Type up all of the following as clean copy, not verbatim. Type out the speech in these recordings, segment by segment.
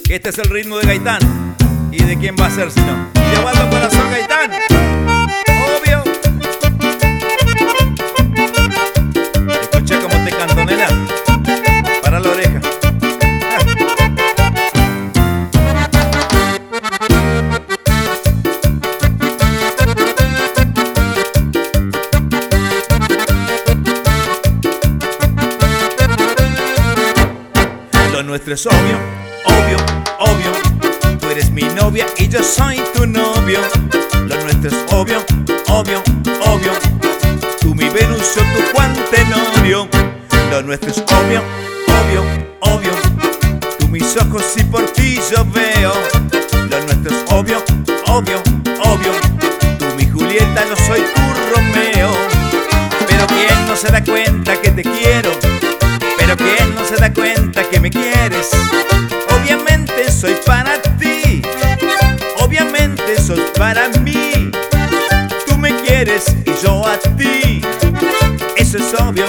Este es el ritmo de Gaitán. ¿Y de quién va a ser si no? Llevando corazón Gaitán. Obvio. Escucha cómo te canto, nena. Para la oreja. Lo nuestro es obvio, obvio, obvio. Tú eres mi novia y yo soy tu novio. Lo nuestro es obvio, obvio, obvio. Tú mi Venus, yo tu Juan Tenorio. Lo nuestro es obvio, obvio, obvio. Tú mis ojos y por ti yo veo. Lo nuestro es obvio, obvio, obvio. Tú mi Julieta, yo soy tu Romeo. Pero ¿quién no se da cuenta que te quiero? Pero ¿quién no se da cuenta que me quieres? Obviamente soy para ti. Obviamente sos para mí. Tú me quieres y yo a ti. Eso es obvio.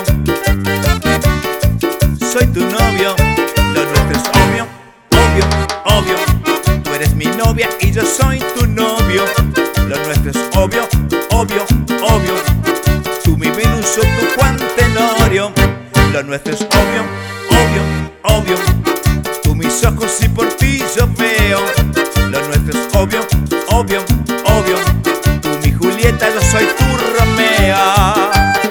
Soy tu novio. Lo nuestro es obvio, obvio, obvio. Tú eres mi novia y yo soy tu novio. Lo nuestro es obvio, obvio, obvio. Tú mi Venus, yo tu Juan Tenorio. Lo nuestro es obvio, obvio, obvio. Tú mis ojos y por ti yo veo. Lo nuestro es obvio, obvio, obvio. Tú mi Julieta, yo soy tu Romeo.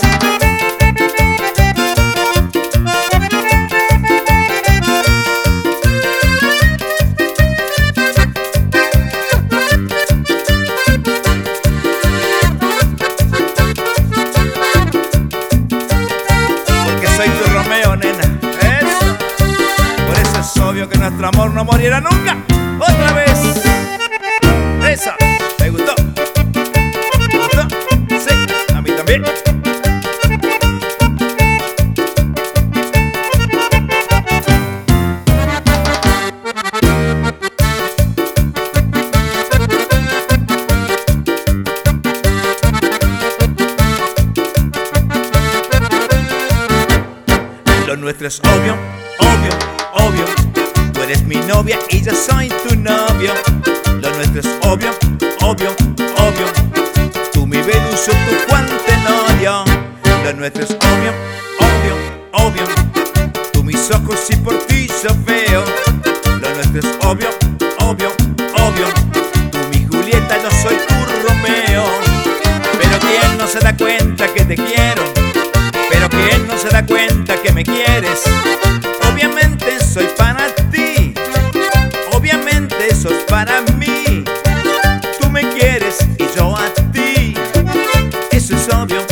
Soy tu Romeo, nena. Eso. Por eso es obvio que nuestro amor no morirá nunca. Otra vez. Esa. ¿Me gustó? ¿Me gustó? Sí, a mí también. Lo nuestro es obvio, obvio, obvio. Tú eres mi novia y yo soy tu novio. Lo nuestro es obvio, obvio, obvio. Tú mi Venus, yo tu Juan Tenorio. Lo nuestro es obvio, obvio, obvio. Tú mis ojos y por ti yo veo. Lo nuestro es obvio, obvio, obvio. Tú mi Julieta, yo soy tu Romeo. Pero ¿quién no se da cuenta que te quiero? Pero ¿quién no se da cuenta que me quieres? Obviamente soy para ti. Obviamente sos para mí. Tú me quieres y yo a ti. Eso es obvio.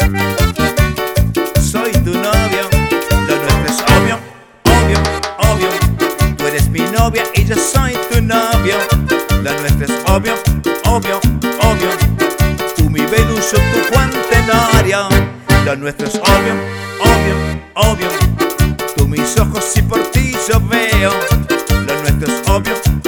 Soy tu novio. Lo nuestro es obvio, obvio, obvio. Tú eres mi novia y yo soy tu novio. Lo nuestro es obvio, obvio, obvio. Tú mi Venus, yo tu Juan Tenorio. Lo nuestro es obvio, obvio, obvio. Tú mis ojos y por ti yo veo. Lo nuestro es obvio,